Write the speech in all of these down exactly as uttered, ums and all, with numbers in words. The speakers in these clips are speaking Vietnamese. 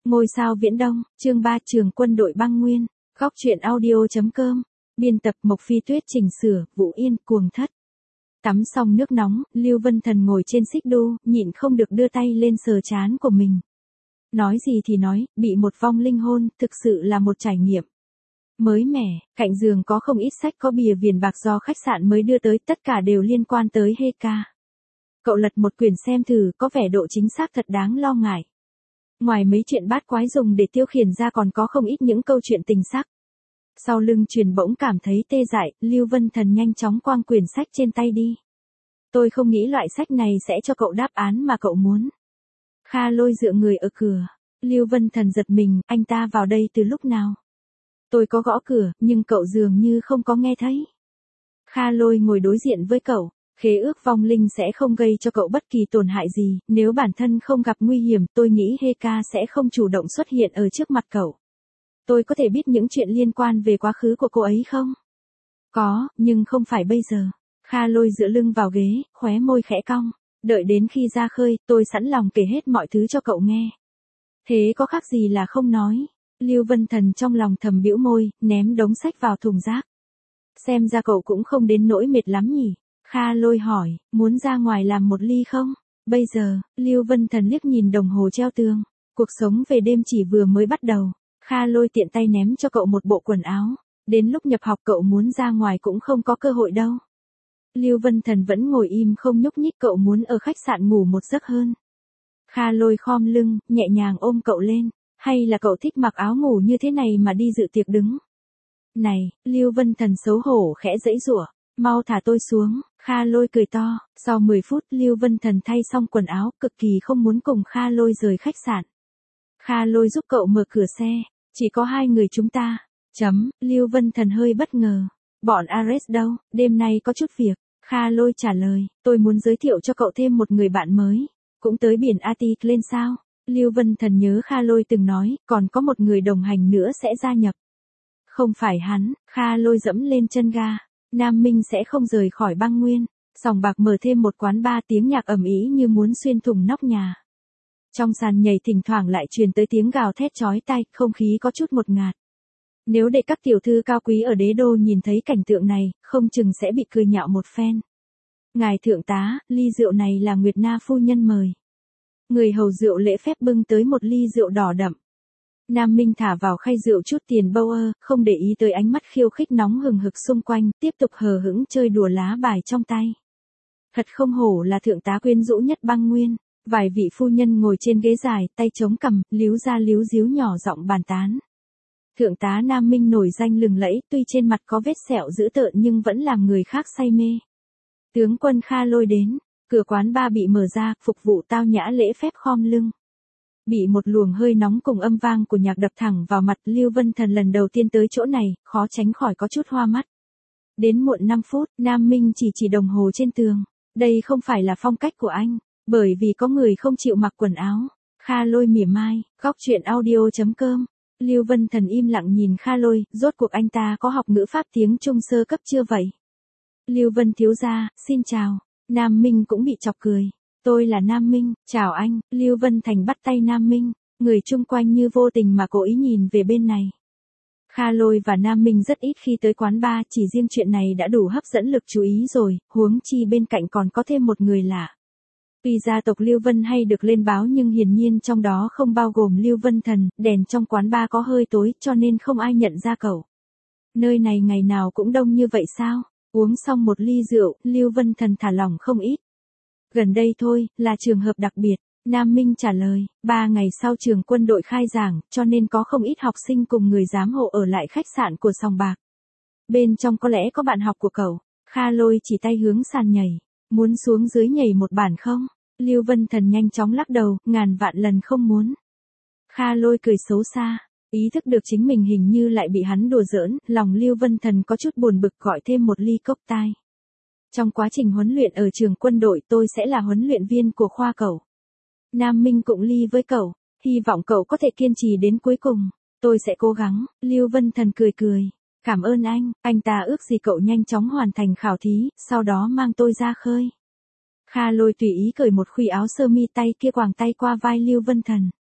Ngôi sao viễn đông, chương ba trường quân đội băng nguyên, góc truyện audio.com, biên tập Mộc Phi Tuyết chỉnh sửa, Vũ Yên cuồng thất. Tắm xong nước nóng, Lưu Vân Thần ngồi trên xích đu, nhịn không được đưa tay lên sờ trán của mình. Nói gì thì nói, bị một vong linh hôn, thực sự là một trải nghiệm mới mẻ. Cạnh giường có không ít sách có bìa viền bạc do khách sạn mới đưa tới, tất cả đều liên quan tới Heka. Cậu lật một quyển xem thử, có vẻ độ chính xác thật đáng lo ngại. Ngoài mấy chuyện bát quái dùng để tiêu khiển ra còn có không ít những câu chuyện tình sắc. Sau lưng truyền bỗng cảm thấy tê dại, Lưu Vân Thần nhanh chóng quăng quyển sách trên tay đi. Tôi không nghĩ loại sách này sẽ cho cậu đáp án mà cậu muốn. Kha Lôi dựa người ở cửa. Lưu Vân Thần giật mình, anh ta vào đây từ lúc nào? Tôi có gõ cửa, nhưng cậu dường như không có nghe thấy. Kha Lôi ngồi đối diện với cậu. Khế ước vong linh sẽ không gây cho cậu bất kỳ tổn hại gì, nếu bản thân không gặp nguy hiểm, tôi nghĩ Heka sẽ không chủ động xuất hiện ở trước mặt cậu. Tôi có thể biết những chuyện liên quan về quá khứ của cô ấy không? Có, nhưng không phải bây giờ. Kha Lôi dựa lưng vào ghế, khóe môi khẽ cong. Đợi đến khi ra khơi, tôi sẵn lòng kể hết mọi thứ cho cậu nghe. Thế có khác gì là không nói? Lưu Vân Thần trong lòng thầm bĩu môi, ném đống sách vào thùng rác. Xem ra cậu cũng không đến nỗi mệt lắm nhỉ? Kha Lôi hỏi, muốn ra ngoài làm một ly không? Bây giờ, Lưu Vân Thần liếc nhìn đồng hồ treo tường. Cuộc sống về đêm chỉ vừa mới bắt đầu. Kha Lôi tiện tay ném cho cậu một bộ quần áo. Đến lúc nhập học cậu muốn ra ngoài cũng không có cơ hội đâu. Lưu Vân Thần vẫn ngồi im không nhúc nhích, cậu muốn ở khách sạn ngủ một giấc hơn. Kha Lôi khom lưng, nhẹ nhàng ôm cậu lên. Hay là cậu thích mặc áo ngủ như thế này mà đi dự tiệc đứng? Này, Lưu Vân Thần xấu hổ khẽ giãy giụa. Mau thả tôi xuống. Kha Lôi cười to. Sau mười phút, Lưu Vân Thần thay xong quần áo, cực kỳ không muốn cùng Kha Lôi rời khách sạn. Kha Lôi giúp cậu mở cửa xe. Chỉ có hai người chúng ta. Chấm, Lưu Vân Thần hơi bất ngờ. Bọn Ares đâu, đêm nay có chút việc. Kha Lôi trả lời, tôi muốn giới thiệu cho cậu thêm một người bạn mới. Cũng tới biển Arctic lên sao? Lưu Vân Thần nhớ Kha Lôi từng nói, còn có một người đồng hành nữa sẽ gia nhập. Không phải hắn. Kha Lôi dẫm lên chân ga. Nam Minh sẽ không rời khỏi băng nguyên. Sòng bạc mở thêm một quán bar, tiếng nhạc ầm ĩ như muốn xuyên thủng nóc nhà. Trong sàn nhảy thỉnh thoảng lại truyền tới tiếng gào thét chói tai, không khí có chút ngột ngạt. Nếu để các tiểu thư cao quý ở đế đô nhìn thấy cảnh tượng này, không chừng sẽ bị cười nhạo một phen. Ngài thượng tá, ly rượu này là Nguyệt Na phu nhân mời. Người hầu rượu lễ phép bưng tới một ly rượu đỏ đậm. Nam Minh thả vào khay rượu chút tiền bâu ơ, không để ý tới ánh mắt khiêu khích nóng hừng hực xung quanh, tiếp tục hờ hững chơi đùa lá bài trong tay. Thật không hổ là thượng tá quyến rũ nhất băng nguyên. Vài vị phu nhân ngồi trên ghế dài, tay chống cằm, líu ra líu díu nhỏ giọng bàn tán. Thượng tá Nam Minh nổi danh lừng lẫy, tuy trên mặt có vết sẹo dữ tợn nhưng vẫn làm người khác say mê. Tướng quân Kha Lôi đến, cửa quán bar bị mở ra, phục vụ tao nhã lễ phép khom lưng. Bị một luồng hơi nóng cùng âm vang của nhạc đập thẳng vào mặt, Lưu Vân Thần lần đầu tiên tới chỗ này, khó tránh khỏi có chút hoa mắt. Đến muộn năm phút, Nam Minh chỉ chỉ đồng hồ trên tường. Đây không phải là phong cách của anh, bởi vì có người không chịu mặc quần áo. Kha Lôi mỉa mai, góc truyện audio.com. Lưu Vân Thần im lặng nhìn Kha Lôi, rốt cuộc anh ta có học ngữ pháp tiếng Trung sơ cấp chưa vậy? Lưu Vân thiếu gia, xin chào. Nam Minh cũng bị chọc cười. Tôi là Nam Minh, chào anh. Lưu Vân Thành bắt tay Nam Minh, người chung quanh như vô tình mà cố ý nhìn về bên này. Kha Lôi và Nam Minh rất ít khi tới quán bar, chỉ riêng chuyện này đã đủ hấp dẫn lực chú ý rồi, huống chi bên cạnh còn có thêm một người lạ. Tuy gia tộc Lưu Vân hay được lên báo nhưng hiển nhiên trong đó không bao gồm Lưu Vân Thần, đèn trong quán bar có hơi tối cho nên không ai nhận ra cậu. Nơi này ngày nào cũng đông như vậy sao? Uống xong một ly rượu, Lưu Vân Thần thả lỏng không ít. Gần đây thôi, là trường hợp đặc biệt. Nam Minh trả lời, ba ngày sau trường quân đội khai giảng, cho nên có không ít học sinh cùng người giám hộ ở lại khách sạn của sòng bạc. Bên trong có lẽ có bạn học của cậu. Kha Lôi chỉ tay hướng sàn nhảy. Muốn xuống dưới nhảy một bản không? Lưu Vân Thần nhanh chóng lắc đầu, ngàn vạn lần không muốn. Kha Lôi cười xấu xa. Ý thức được chính mình hình như lại bị hắn đùa giỡn, lòng Lưu Vân Thần có chút buồn bực, gọi thêm một ly cốc tai. Trong quá trình huấn luyện ở trường quân đội tôi sẽ là huấn luyện viên của khoa cậu. Nam Minh cũng ly với cậu, hy vọng cậu có thể kiên trì đến cuối cùng. Tôi sẽ cố gắng. Lưu Vân Thần cười cười. Cảm ơn anh, anh ta ước gì cậu nhanh chóng hoàn thành khảo thí, sau đó mang tôi ra khơi. Kha Lôi tùy ý cởi một khuy áo sơ mi, tay kia quàng tay qua vai Lưu Vân Thần.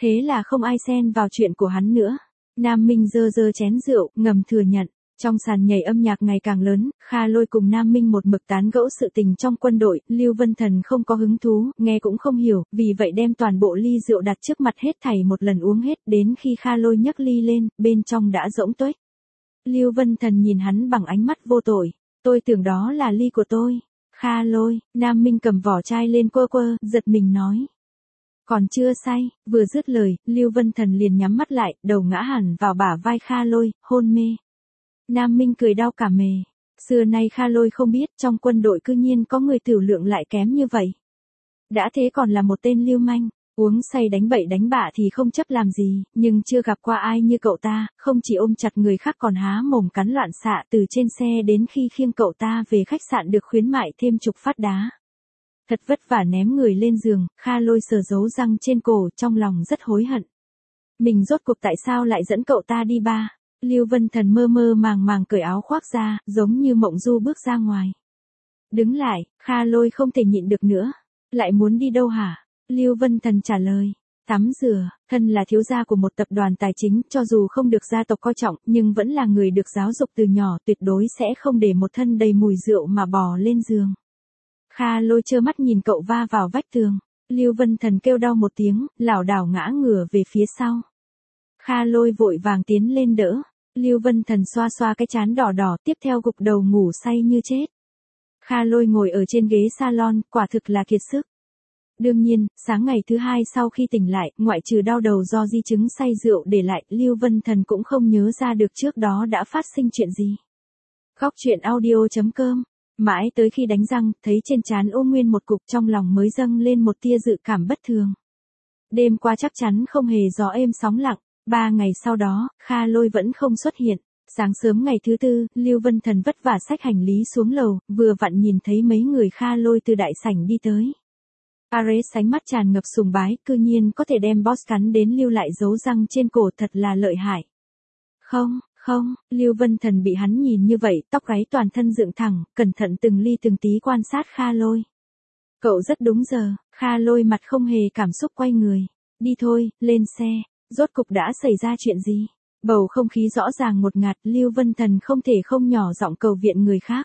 Thế là không ai xen vào chuyện của hắn nữa. Nam Minh giơ giơ chén rượu, ngầm thừa nhận. Trong sàn nhảy âm nhạc ngày càng lớn, Kha Lôi cùng Nam Minh một mực tán gẫu sự tình trong quân đội, Lưu Vân Thần không có hứng thú, nghe cũng không hiểu, vì vậy đem toàn bộ ly rượu đặt trước mặt hết thảy một lần uống hết, đến khi Kha Lôi nhấc ly lên, bên trong đã rỗng tuếch. Lưu Vân Thần nhìn hắn bằng ánh mắt vô tội, tôi tưởng đó là ly của tôi. Kha Lôi, Nam Minh cầm vỏ chai lên quơ quơ, giật mình nói. Còn chưa say, vừa dứt lời, Lưu Vân Thần liền nhắm mắt lại, đầu ngã hẳn vào bả vai Kha Lôi, hôn mê. Nam Minh cười đau cả mề. Xưa nay Kha Lôi không biết trong quân đội cư nhiên có người tiểu lượng lại kém như vậy. Đã thế còn là một tên lưu manh, uống say đánh bậy đánh bạ thì không chấp làm gì, nhưng chưa gặp qua ai như cậu ta, không chỉ ôm chặt người khác còn há mồm cắn loạn xạ từ trên xe đến khi khiêng cậu ta về khách sạn được khuyến mại thêm chục phát đá. Thật vất vả ném người lên giường, Kha Lôi sờ dấu răng trên cổ, trong lòng rất hối hận. Mình rốt cuộc tại sao lại dẫn cậu ta đi ba? Lưu Vân Thần mơ mơ màng màng cởi áo khoác ra, giống như mộng du bước ra ngoài. Đứng lại, Kha Lôi không thể nhịn được nữa. Lại muốn đi đâu hả? Lưu Vân Thần trả lời. Tắm rửa, thân là thiếu gia của một tập đoàn tài chính, cho dù không được gia tộc coi trọng, nhưng vẫn là người được giáo dục từ nhỏ, tuyệt đối sẽ không để một thân đầy mùi rượu mà bò lên giường. Kha Lôi trơ mắt nhìn cậu va vào vách tường. Lưu Vân Thần kêu đau một tiếng, lảo đảo ngã ngửa về phía sau. Kha Lôi vội vàng tiến lên đỡ. Lưu Vân Thần xoa xoa cái trán đỏ đỏ, tiếp theo gục đầu ngủ say như chết. Kha Lôi ngồi ở trên ghế salon, quả thực là kiệt sức. Đương nhiên, sáng ngày thứ hai sau khi tỉnh lại, ngoại trừ đau đầu do di chứng say rượu để lại, Lưu Vân Thần cũng không nhớ ra được trước đó đã phát sinh chuyện gì. Góc truyện audio chấm com. Mãi tới khi đánh răng, thấy trên trán ôm nguyên một cục, trong lòng mới dâng lên một tia dự cảm bất thường. Đêm qua chắc chắn không hề gió êm sóng lặng. Ba ngày sau đó, Kha Lôi vẫn không xuất hiện. Sáng sớm ngày thứ tư, Lưu Vân Thần vất vả xách hành lý xuống lầu, vừa vặn nhìn thấy mấy người Kha Lôi từ đại sảnh đi tới. Ares sánh mắt tràn ngập sùng bái, cư nhiên có thể đem boss cắn đến lưu lại dấu răng trên cổ, thật là lợi hại. Không, không, Lưu Vân Thần bị hắn nhìn như vậy, tóc gáy toàn thân dựng thẳng, cẩn thận từng ly từng tí quan sát Kha Lôi. Cậu rất đúng giờ. Kha Lôi mặt không hề cảm xúc quay người. Đi thôi, lên xe. Rốt cục đã xảy ra chuyện gì? Bầu không khí rõ ràng ngột ngạt, Lưu Vân Thần không thể không nhỏ giọng cầu viện người khác.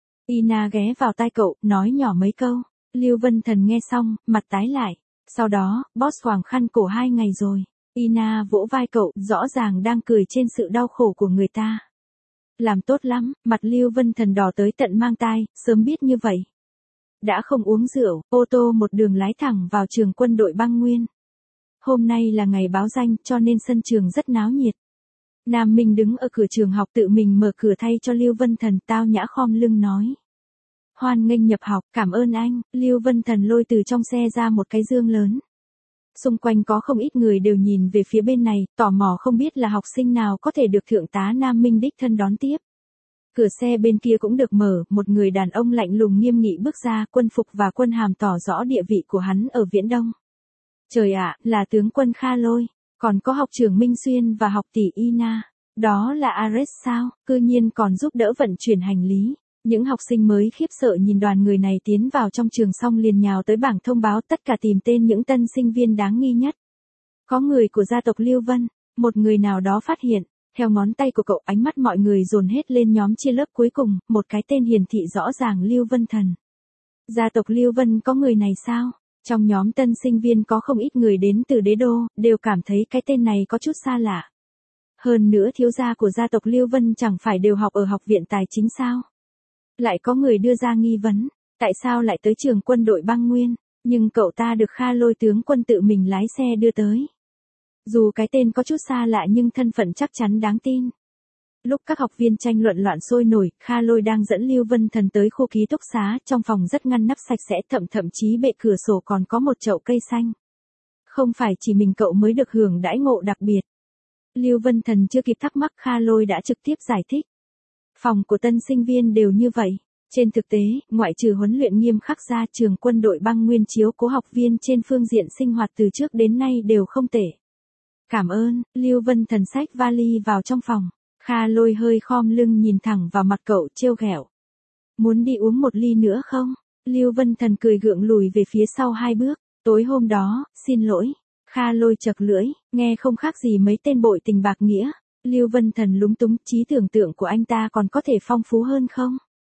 Ina ghé vào tai cậu, nói nhỏ mấy câu. Lưu Vân Thần nghe xong, mặt tái lại. Sau đó, boss hoàng khăn cổ hai ngày rồi. Ina vỗ vai cậu, rõ ràng đang cười trên sự đau khổ của người ta. Làm tốt lắm, mặt Lưu Vân Thần đỏ tới tận mang tai, sớm biết như vậy. Đã không uống rượu, ô tô một đường lái thẳng vào trường quân đội băng nguyên. Hôm nay là ngày báo danh, cho nên sân trường rất náo nhiệt. Nam Minh đứng ở cửa trường học tự mình mở cửa thay cho Lưu Vân Thần, tao nhã khom lưng nói. Hoan nghênh nhập học, cảm ơn anh. Lưu Vân Thần lôi từ trong xe ra một cái dương lớn. Xung quanh có không ít người đều nhìn về phía bên này, tò mò không biết là học sinh nào có thể được thượng tá Nam Minh đích thân đón tiếp. Cửa xe bên kia cũng được mở, một người đàn ông lạnh lùng nghiêm nghị bước ra, quân phục và quân hàm tỏ rõ địa vị của hắn ở Viễn Đông. Trời ạ, là tướng quân Kha Lôi, còn có học trưởng Minh Xuyên và học tỷ Ina. Đó là Ares sao, cư nhiên còn giúp đỡ vận chuyển hành lý. Những học sinh mới khiếp sợ nhìn đoàn người này tiến vào trong trường xong liền nhào tới bảng thông báo, tất cả tìm tên những tân sinh viên đáng nghi nhất. Có người của gia tộc Lưu Vân, một người nào đó phát hiện, theo ngón tay của cậu, ánh mắt mọi người dồn hết lên nhóm chia lớp cuối cùng, một cái tên hiển thị rõ ràng Lưu Vân Thần. Gia tộc Lưu Vân có người này sao? Trong nhóm tân sinh viên có không ít người đến từ đế đô, đều cảm thấy cái tên này có chút xa lạ. Hơn nữa thiếu gia của gia tộc Lưu Vân chẳng phải đều học ở học viện tài chính sao? Lại có người đưa ra nghi vấn, tại sao lại tới trường quân đội băng nguyên, nhưng cậu ta được Kha Lôi tướng quân tự mình lái xe đưa tới. Dù cái tên có chút xa lạ nhưng thân phận chắc chắn đáng tin. Lúc các học viên tranh luận loạn sôi nổi, Kha Lôi đang dẫn Lưu Vân Thần tới khu ký túc xá, trong phòng rất ngăn nắp sạch sẽ, thậm thậm chí bệ cửa sổ còn có một chậu cây xanh. Không phải chỉ mình cậu mới được hưởng đãi ngộ đặc biệt. Lưu Vân Thần chưa kịp thắc mắc, Kha Lôi đã trực tiếp giải thích. Phòng của tân sinh viên đều như vậy. Trên thực tế, ngoại trừ huấn luyện nghiêm khắc ra, trường quân đội băng nguyên chiếu cố học viên trên phương diện sinh hoạt từ trước đến nay đều không tệ. Cảm ơn. Lưu Vân Thần xách vali vào trong phòng. Kha Lôi hơi khom lưng nhìn thẳng vào mặt cậu, trêu ghẹo. Muốn đi uống một ly nữa không? Lưu Vân Thần cười gượng lùi về phía sau hai bước. Tối hôm đó, xin lỗi. Kha Lôi chật lưỡi, nghe không khác gì mấy tên bội tình bạc nghĩa. Lưu Vân Thần lúng túng, trí tưởng tượng của anh ta còn có thể phong phú hơn không?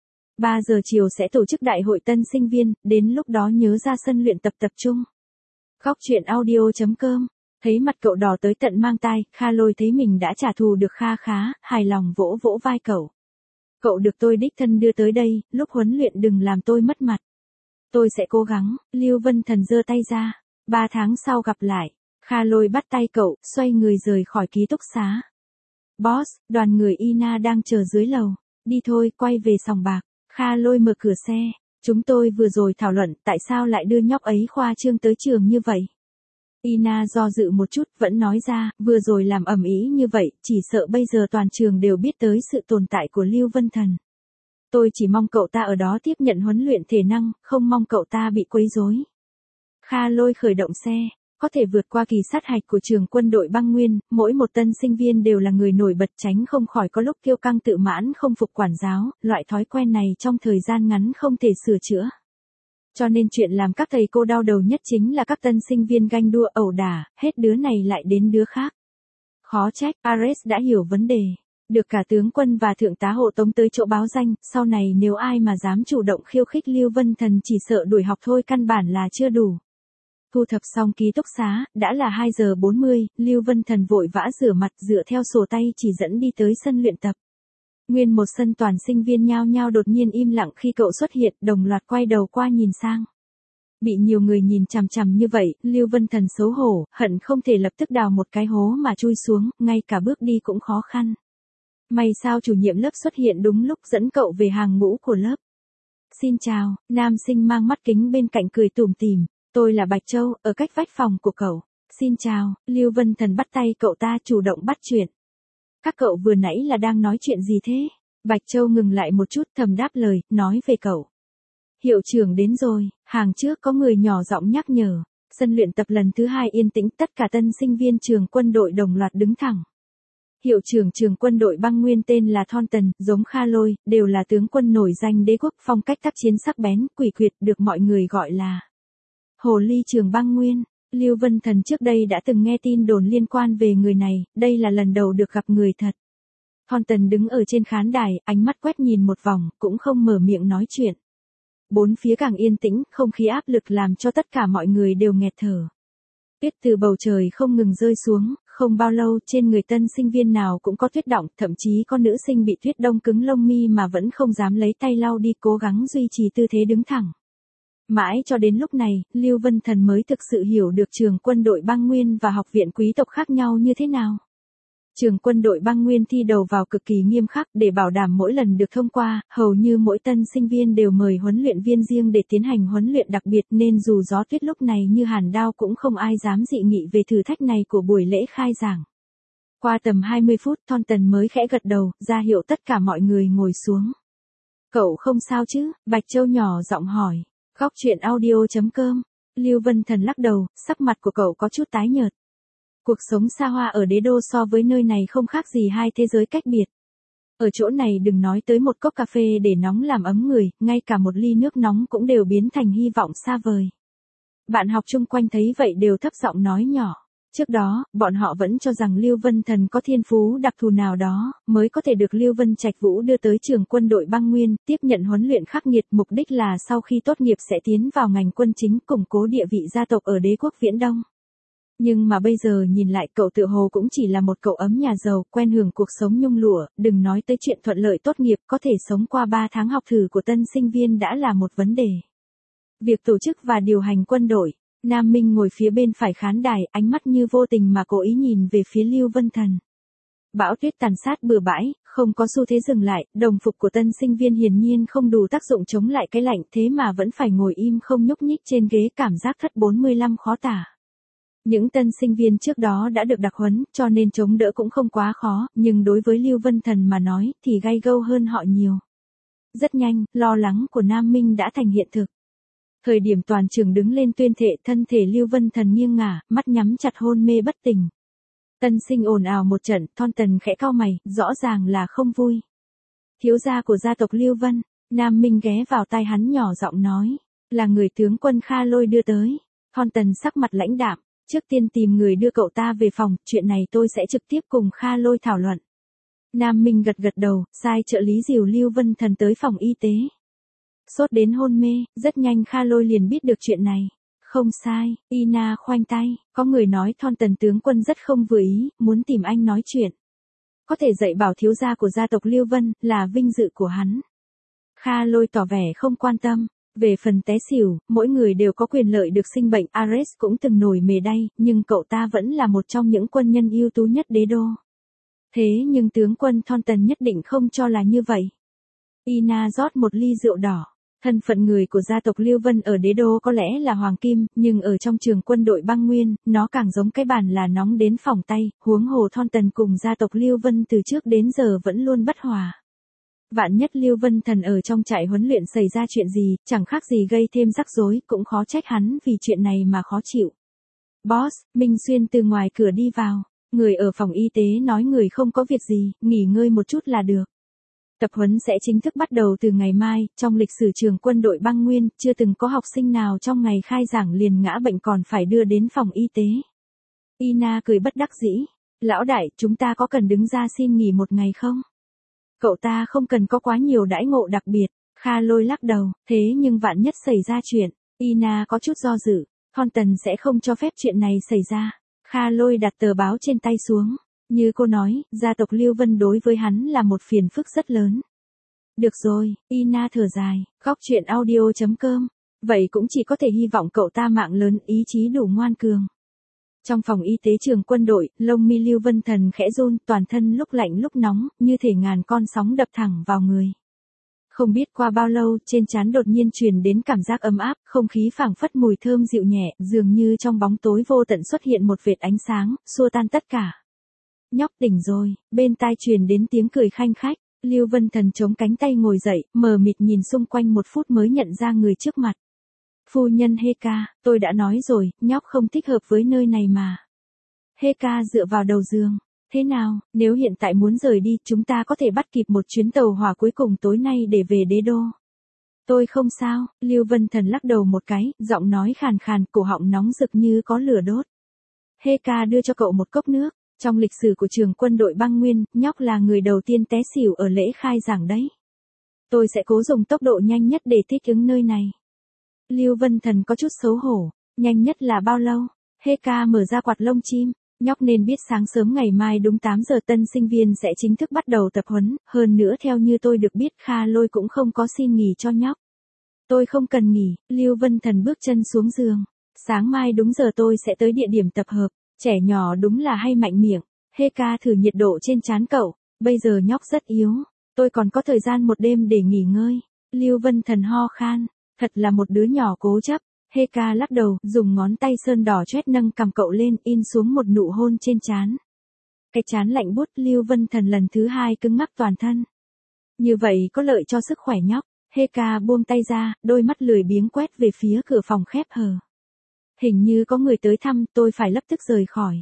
ba giờ chiều sẽ tổ chức đại hội tân sinh viên, đến lúc đó nhớ ra sân luyện tập tập trung. Góc truyện audio chấm com. Thấy mặt cậu đỏ tới tận mang tai, Kha Lôi thấy mình đã trả thù được kha khá, hài lòng vỗ vỗ vai cậu. Cậu được tôi đích thân đưa tới đây, lúc huấn luyện đừng làm tôi mất mặt. Tôi sẽ cố gắng. Lưu Vân Thần giơ tay ra. Ba tháng sau gặp lại. Kha Lôi bắt tay cậu, xoay người rời khỏi ký túc xá. Boss, đoàn người Ina đang chờ dưới lầu. Đi thôi, quay về sòng bạc. Kha Lôi mở cửa xe. Chúng tôi vừa rồi thảo luận tại sao lại đưa nhóc ấy khoa trương tới trường như vậy. Ina do dự một chút, vẫn nói ra, vừa rồi làm ầm ĩ như vậy, chỉ sợ bây giờ toàn trường đều biết tới sự tồn tại của Lưu Vân Thần. Tôi chỉ mong cậu ta ở đó tiếp nhận huấn luyện thể năng, không mong cậu ta bị quấy rối. Kha Lôi khởi động xe, có thể vượt qua kỳ sát hạch của trường quân đội băng nguyên, mỗi một tân sinh viên đều là người nổi bật, tránh không khỏi có lúc kiêu căng tự mãn không phục quản giáo, loại thói quen này trong thời gian ngắn không thể sửa chữa. Cho nên chuyện làm các thầy cô đau đầu nhất chính là các tân sinh viên ganh đua ẩu đả, hết đứa này lại đến đứa khác. Khó trách, Ares đã hiểu vấn đề. Được cả tướng quân và thượng tá hộ tống tới chỗ báo danh, sau này nếu ai mà dám chủ động khiêu khích Lưu Vân Thần chỉ sợ đuổi học thôi, căn bản là chưa đủ. Thu thập xong ký túc xá, đã là hai giờ bốn mươi, Lưu Vân Thần vội vã rửa mặt, dựa theo sổ tay chỉ dẫn đi tới sân luyện tập. Nguyên một sân toàn sinh viên nhao nhao đột nhiên im lặng khi cậu xuất hiện, đồng loạt quay đầu qua nhìn sang. Bị nhiều người nhìn chằm chằm như vậy, Lưu Vân Thần xấu hổ, hận không thể lập tức đào một cái hố mà chui xuống, ngay cả bước đi cũng khó khăn. May sao chủ nhiệm lớp xuất hiện đúng lúc dẫn cậu về hàng ngũ của lớp. Xin chào, nam sinh mang mắt kính bên cạnh cười tủm tỉm, tôi là Bạch Châu, ở cách vách phòng của cậu. Xin chào, Lưu Vân Thần bắt tay cậu ta chủ động bắt chuyện. Các cậu vừa nãy là đang nói chuyện gì thế? Bạch Châu ngừng lại một chút thầm đáp lời, nói về cậu. Hiệu trưởng đến rồi, hàng trước có người nhỏ giọng nhắc nhở. Sân luyện tập lần thứ hai yên tĩnh, tất cả tân sinh viên trường quân đội đồng loạt đứng thẳng. Hiệu trưởng trường quân đội băng nguyên tên là Thornton, giống Kha Lôi, đều là tướng quân nổi danh đế quốc, phong cách tác chiến sắc bén, quỷ quyệt, được mọi người gọi là Hồ Ly trường băng nguyên. Lưu Vân Thần trước đây đã từng nghe tin đồn liên quan về người này, đây là lần đầu được gặp người thật. Thornton đứng ở trên khán đài, ánh mắt quét nhìn một vòng, cũng không mở miệng nói chuyện. Bốn phía càng yên tĩnh, không khí áp lực làm cho tất cả mọi người đều nghẹt thở. Tuyết từ bầu trời không ngừng rơi xuống, không bao lâu trên người tân sinh viên nào cũng có tuyết đọng, thậm chí có nữ sinh bị tuyết đông cứng lông mi mà vẫn không dám lấy tay lau đi, cố gắng duy trì tư thế đứng thẳng. Mãi cho đến lúc này, Lưu Vân Thần mới thực sự hiểu được trường quân đội băng nguyên và học viện quý tộc khác nhau như thế nào. Trường quân đội băng nguyên thi đầu vào cực kỳ nghiêm khắc, để bảo đảm mỗi lần được thông qua, hầu như mỗi tân sinh viên đều mời huấn luyện viên riêng để tiến hành huấn luyện đặc biệt, nên dù gió tuyết lúc này như hàn đao cũng không ai dám dị nghị về thử thách này của buổi lễ khai giảng. Qua tầm hai mươi phút, Thornton mới khẽ gật đầu, ra hiệu tất cả mọi người ngồi xuống. Cậu không sao chứ? Bạch Châu nhỏ giọng hỏi. Góc truyện audio chấm com. Lưu Vân Thần lắc đầu, sắc mặt của cậu có chút tái nhợt. Cuộc sống xa hoa ở đế đô so với nơi này không khác gì hai thế giới cách biệt. Ở chỗ này đừng nói tới một cốc cà phê để nóng làm ấm người, ngay cả một ly nước nóng cũng đều biến thành hy vọng xa vời. Bạn học chung quanh thấy vậy đều thấp giọng nói nhỏ. Trước đó, bọn họ vẫn cho rằng Lưu Vân Thần có thiên phú đặc thù nào đó, mới có thể được Lưu Vân Trạch Vũ đưa tới trường quân đội băng nguyên, tiếp nhận huấn luyện khắc nghiệt, mục đích là sau khi tốt nghiệp sẽ tiến vào ngành quân chính, củng cố địa vị gia tộc ở đế quốc Viễn Đông. Nhưng mà bây giờ nhìn lại, cậu tự hồ cũng chỉ là một cậu ấm nhà giàu, quen hưởng cuộc sống nhung lụa, đừng nói tới chuyện thuận lợi tốt nghiệp, có thể sống qua ba tháng học thử của tân sinh viên đã là một vấn đề. Việc tổ chức và điều hành quân đội. Nam Minh ngồi phía bên phải khán đài, ánh mắt như vô tình mà cố ý nhìn về phía Lưu Vân Thần. Bão tuyết tàn sát bừa bãi, không có xu thế dừng lại, đồng phục của tân sinh viên hiển nhiên không đủ tác dụng chống lại cái lạnh, thế mà vẫn phải ngồi im không nhúc nhích trên ghế, cảm giác thất bốn mươi lăm khó tả. Những tân sinh viên trước đó đã được đặc huấn, cho nên chống đỡ cũng không quá khó, nhưng đối với Lưu Vân Thần mà nói, thì gay gâu hơn họ nhiều. Rất nhanh, lo lắng của Nam Minh đã thành hiện thực. Thời điểm toàn trường đứng lên tuyên thệ, thân thể Lưu Vân Thần nghiêng ngả, mắt nhắm chặt hôn mê bất tỉnh. Tân sinh ồn ào một trận, Thornton khẽ cau mày, rõ ràng là không vui. Thiếu gia của gia tộc Lưu Vân, Nam Minh ghé vào tai hắn nhỏ giọng nói, là người tướng quân Kha Lôi đưa tới. Thornton sắc mặt lãnh đạm, Trước tiên tìm người đưa cậu ta về phòng, chuyện này tôi sẽ trực tiếp cùng Kha Lôi thảo luận. Nam Minh gật gật đầu, sai trợ lý dìu Lưu Vân Thần tới phòng y tế. Sốt đến hôn mê, rất nhanh Kha Lôi liền biết được chuyện này. Không sai, Ina khoanh tay, có người nói Thornton tướng quân rất không vừa ý, muốn tìm anh nói chuyện. Có thể dạy bảo thiếu gia của gia tộc Lưu Vân, là vinh dự của hắn. Kha Lôi tỏ vẻ không quan tâm. Về phần té xỉu, mỗi người đều có quyền lợi được sinh bệnh, Ares cũng từng nổi mề đay, nhưng cậu ta vẫn là một trong những quân nhân ưu tú nhất đế đô. Thế nhưng tướng quân Thornton nhất định không cho là như vậy. Ina rót một ly rượu đỏ. Thân phận người của gia tộc Lưu Vân ở đế đô có lẽ là hoàng kim, nhưng ở trong trường quân đội băng nguyên, nó càng giống cái bàn là nóng đến phỏng tay, huống hồ Thornton cùng gia tộc Lưu Vân từ trước đến giờ vẫn luôn bất hòa. Vạn nhất Lưu Vân Thần ở trong trại huấn luyện xảy ra chuyện gì, chẳng khác gì gây thêm rắc rối, cũng khó trách hắn vì chuyện này mà khó chịu. Boss, Minh Xuyên từ ngoài cửa đi vào. Người ở phòng y tế nói người không có việc gì, nghỉ ngơi một chút là được. Tập huấn sẽ chính thức bắt đầu từ ngày mai, trong lịch sử trường quân đội băng nguyên, chưa từng có học sinh nào trong ngày khai giảng liền ngã bệnh còn phải đưa đến phòng y tế. Ina cười bất đắc dĩ. Lão đại, chúng ta có cần đứng ra xin nghỉ một ngày không? Cậu ta không cần có quá nhiều đãi ngộ đặc biệt. Kha Lôi lắc đầu, thế nhưng vạn nhất xảy ra chuyện. Ina có chút do dự. Thornton sẽ không cho phép chuyện này xảy ra. Kha Lôi đặt tờ báo trên tay xuống. Như cô nói, gia tộc Lưu Vân đối với hắn là một phiền phức rất lớn. Được rồi, Ina thở dài, góc chuyện audio chấm com. Vậy cũng chỉ có thể hy vọng cậu ta mạng lớn, ý chí đủ ngoan cường. Trong phòng y tế trường quân đội, lông mi Lưu Vân Thần khẽ run, toàn thân lúc lạnh lúc nóng, như thể ngàn con sóng đập thẳng vào người. Không biết qua bao lâu, trên trán đột nhiên truyền đến cảm giác ấm áp, không khí phảng phất mùi thơm dịu nhẹ, dường như trong bóng tối vô tận xuất hiện một vệt ánh sáng, xua tan tất cả. Nhóc tỉnh rồi, bên tai truyền đến tiếng cười khanh khách, Lưu Vân Thần chống cánh tay ngồi dậy, mờ mịt nhìn xung quanh một phút mới nhận ra người trước mặt. Phu nhân Heka, tôi đã nói rồi, nhóc không thích hợp với nơi này mà. Heka dựa vào đầu giường. Thế nào, nếu hiện tại muốn rời đi, chúng ta có thể bắt kịp một chuyến tàu hỏa cuối cùng tối nay để về đế đô. Tôi không sao, Lưu Vân Thần lắc đầu một cái, giọng nói khàn khàn, cổ họng nóng rực như có lửa đốt. Heka đưa cho cậu một cốc nước. Trong lịch sử của trường quân đội băng nguyên, nhóc là người đầu tiên té xỉu ở lễ khai giảng đấy. Tôi sẽ cố dùng tốc độ nhanh nhất để thích ứng nơi này. Lưu Vân Thần có chút xấu hổ, nhanh nhất là bao lâu? Heka mở ra quạt lông chim, nhóc nên biết sáng sớm ngày mai đúng tám giờ tân sinh viên sẽ chính thức bắt đầu tập huấn, hơn nữa theo như tôi được biết Kha Lôi cũng không có xin nghỉ cho nhóc. Tôi không cần nghỉ, Lưu Vân Thần bước chân xuống giường. Sáng mai đúng giờ tôi sẽ tới địa điểm tập hợp. Trẻ nhỏ đúng là hay mạnh miệng. Heka thử nhiệt độ trên trán cậu. Bây giờ nhóc rất yếu. Tôi còn có thời gian một đêm để nghỉ ngơi. Lưu Vân Thần ho khan. Thật là một đứa nhỏ cố chấp. Heka lắc đầu, dùng ngón tay sơn đỏ chét nâng cằm cậu lên, in xuống một nụ hôn trên trán. Cái trán lạnh buốt, Lưu Vân Thần lần thứ hai cứng ngắc toàn thân. Như vậy có lợi cho sức khỏe nhóc. Heka buông tay ra, đôi mắt lười biếng quét về phía cửa phòng khép hờ. Hình như có người tới thăm, tôi phải lập tức rời khỏi.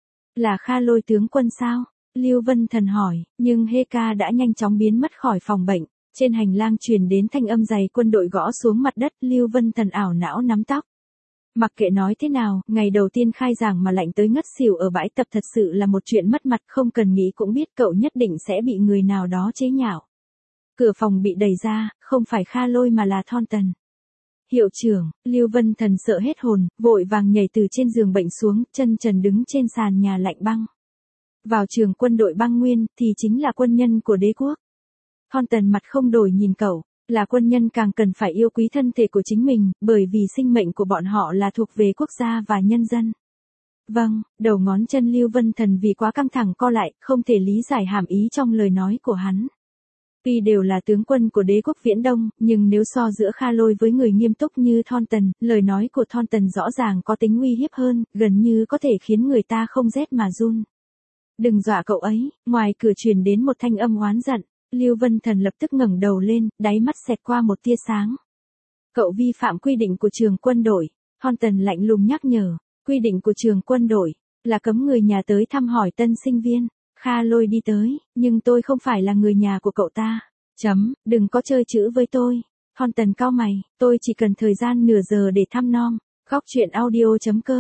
Là Kha Lôi tướng quân sao? Lưu Vân Thần hỏi, nhưng Heka đã nhanh chóng biến mất khỏi phòng bệnh. Trên hành lang truyền đến thanh âm giày quân đội gõ xuống mặt đất, Lưu Vân Thần ảo não nắm tóc. Mặc kệ nói thế nào, ngày đầu tiên khai giảng mà lạnh tới ngất xỉu ở bãi tập thật sự là một chuyện mất mặt, không cần nghĩ cũng biết cậu nhất định sẽ bị người nào đó chế nhạo. Cửa phòng bị đẩy ra, không phải Kha Lôi mà là Thornton. Hiệu trưởng, Lưu Vân Thần sợ hết hồn, vội vàng nhảy từ trên giường bệnh xuống, chân trần đứng trên sàn nhà lạnh băng. Vào trường quân đội băng nguyên, thì chính là quân nhân của đế quốc. Thornton mặt không đổi nhìn cậu, là quân nhân càng cần phải yêu quý thân thể của chính mình, bởi vì sinh mệnh của bọn họ là thuộc về quốc gia và nhân dân. Vâng, đầu ngón chân Lưu Vân Thần vì quá căng thẳng co lại, không thể lý giải hàm ý trong lời nói của hắn. Tuy đều là tướng quân của đế quốc Viễn Đông, nhưng nếu so giữa Kha Lôi với người nghiêm túc như Thornton, lời nói của Thornton rõ ràng có tính uy hiếp hơn, gần như có thể khiến người ta không rét mà run. Đừng dọa cậu ấy, ngoài cửa truyền đến một thanh âm oán giận, Lưu Vân Thần lập tức ngẩng đầu lên, đáy mắt xẹt qua một tia sáng. Cậu vi phạm quy định của trường quân đội, Thornton lạnh lùng nhắc nhở, quy định của trường quân đội, là cấm người nhà tới thăm hỏi tân sinh viên. Kha Lôi đi tới, nhưng tôi không phải là người nhà của cậu ta. Chấm, đừng có chơi chữ với tôi. Thornton cau mày, tôi chỉ cần thời gian nửa giờ để thăm nom. Góc chuyện audio chấm com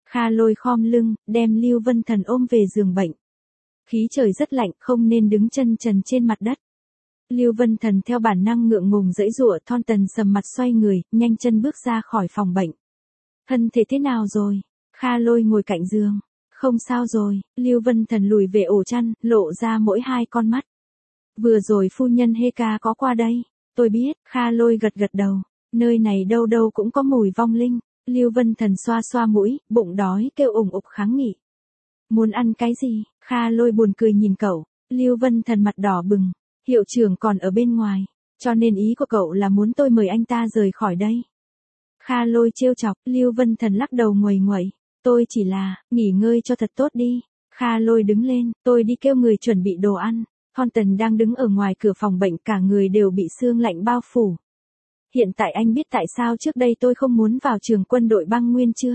Kha Lôi khom lưng, đem Lưu Vân Thần ôm về giường bệnh. Khí trời rất lạnh, không nên đứng chân trần trên mặt đất. Lưu Vân Thần theo bản năng ngượng ngùng giãy giụa, Thon Tần sầm mặt xoay người, nhanh chân bước ra khỏi phòng bệnh. Thân thể thế nào rồi? Kha Lôi ngồi cạnh giường. Không sao rồi, Lưu Vân Thần lùi về ổ chăn, lộ ra mỗi hai con mắt. Vừa rồi phu nhân Heka có qua đây. Tôi biết, Kha Lôi gật gật đầu. Nơi này đâu đâu cũng có mùi vong linh. Lưu Vân Thần xoa xoa mũi, bụng đói kêu ủng ục kháng nghị. Muốn ăn cái gì? Kha Lôi buồn cười nhìn cậu. Lưu Vân Thần mặt đỏ bừng. Hiệu trưởng còn ở bên ngoài, cho nên ý của cậu là muốn tôi mời anh ta rời khỏi đây. Kha Lôi trêu chọc, Lưu Vân Thần lắc đầu nguầy nguậy. Tôi chỉ là, nghỉ ngơi cho thật tốt đi. Kha Lôi đứng lên, tôi đi kêu người chuẩn bị đồ ăn. Thon Tần đang đứng ở ngoài cửa phòng bệnh, cả người đều bị sương lạnh bao phủ. Hiện tại anh biết tại sao trước đây tôi không muốn vào trường quân đội băng nguyên chưa?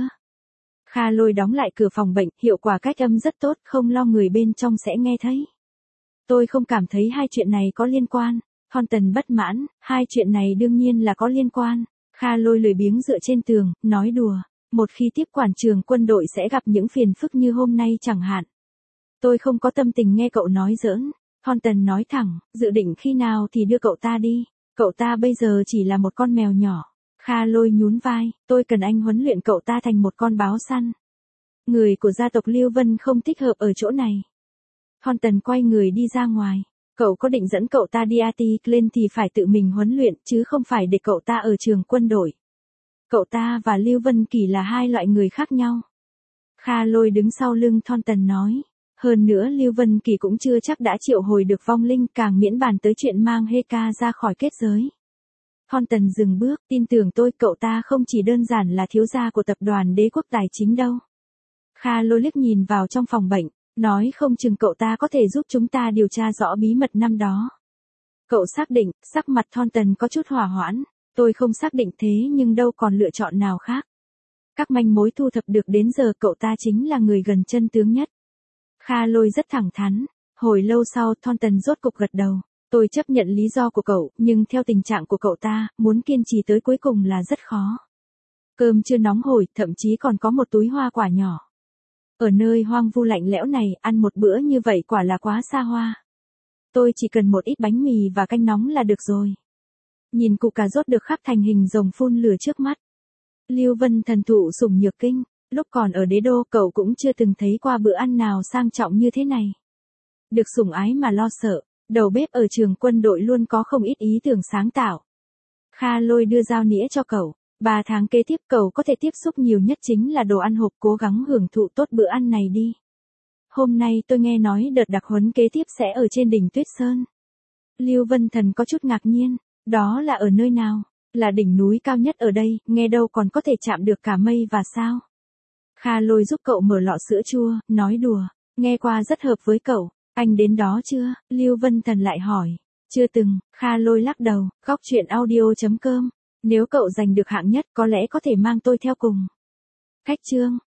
Kha Lôi đóng lại cửa phòng bệnh, hiệu quả cách âm rất tốt, không lo người bên trong sẽ nghe thấy. Tôi không cảm thấy hai chuyện này có liên quan. Thon Tần bất mãn, hai chuyện này đương nhiên là có liên quan. Kha Lôi lười biếng dựa trên tường, nói đùa. Một khi tiếp quản trường quân đội sẽ gặp những phiền phức như hôm nay chẳng hạn. Tôi không có tâm tình nghe cậu nói giỡn. Thon Tần nói thẳng, dự định khi nào thì đưa cậu ta đi. Cậu ta bây giờ chỉ là một con mèo nhỏ. Kha Lôi nhún vai, tôi cần anh huấn luyện cậu ta thành một con báo săn. Người của gia tộc Lưu Vân không thích hợp ở chỗ này. Thon Tần quay người đi ra ngoài. Cậu có định dẫn cậu ta đi Attic lên thì phải tự mình huấn luyện chứ không phải để cậu ta ở trường quân đội. Cậu ta và Lưu Vân Kỳ là hai loại người khác nhau. Kha Lôi đứng sau lưng Thon Tần nói. Hơn nữa Lưu Vân Kỳ cũng chưa chắc đã triệu hồi được vong linh, càng miễn bàn tới chuyện mang Heka ra khỏi kết giới. Thon Tần dừng bước, tin tưởng tôi, cậu ta không chỉ đơn giản là thiếu gia của tập đoàn Đế quốc Tài chính đâu. Kha Lôi liếc nhìn vào trong phòng bệnh, nói không chừng cậu ta có thể giúp chúng ta điều tra rõ bí mật năm đó. Cậu xác định, sắc mặt Thon Tần có chút hỏa hoãn. Tôi không xác định thế nhưng đâu còn lựa chọn nào khác. Các manh mối thu thập được đến giờ cậu ta chính là người gần chân tướng nhất. Kha Lôi rất thẳng thắn. Hồi lâu sau Thon Tần rốt cục gật đầu. Tôi chấp nhận lý do của cậu, nhưng theo tình trạng của cậu ta, muốn kiên trì tới cuối cùng là rất khó. Cơm chưa nóng hổi, thậm chí còn có một túi hoa quả nhỏ. Ở nơi hoang vu lạnh lẽo này, ăn một bữa như vậy quả là quá xa hoa. Tôi chỉ cần một ít bánh mì và canh nóng là được rồi. Nhìn củ cà rốt được khắc thành hình rồng phun lửa trước mắt. Lưu Vân Thần thụ sủng nhược kinh, lúc còn ở đế đô cậu cũng chưa từng thấy qua bữa ăn nào sang trọng như thế này. Được sủng ái mà lo sợ, đầu bếp ở trường quân đội luôn có không ít ý tưởng sáng tạo. Kha Lôi đưa dao nĩa cho cậu, ba tháng kế tiếp cậu có thể tiếp xúc nhiều nhất chính là đồ ăn hộp, cố gắng hưởng thụ tốt bữa ăn này đi. Hôm nay tôi nghe nói đợt đặc huấn kế tiếp sẽ ở trên đỉnh Tuyết Sơn. Lưu Vân Thần có chút ngạc nhiên. Đó là ở nơi nào? Là đỉnh núi cao nhất ở đây, nghe đâu còn có thể chạm được cả mây và sao. Kha Lôi giúp cậu mở lọ sữa chua, nói đùa, nghe qua rất hợp với cậu. Anh đến đó chưa? Lưu Vân Thần lại hỏi. Chưa từng, Kha Lôi lắc đầu, góc chuyện audio chấm com. Nếu cậu giành được hạng nhất có lẽ có thể mang tôi theo cùng. Khách chương.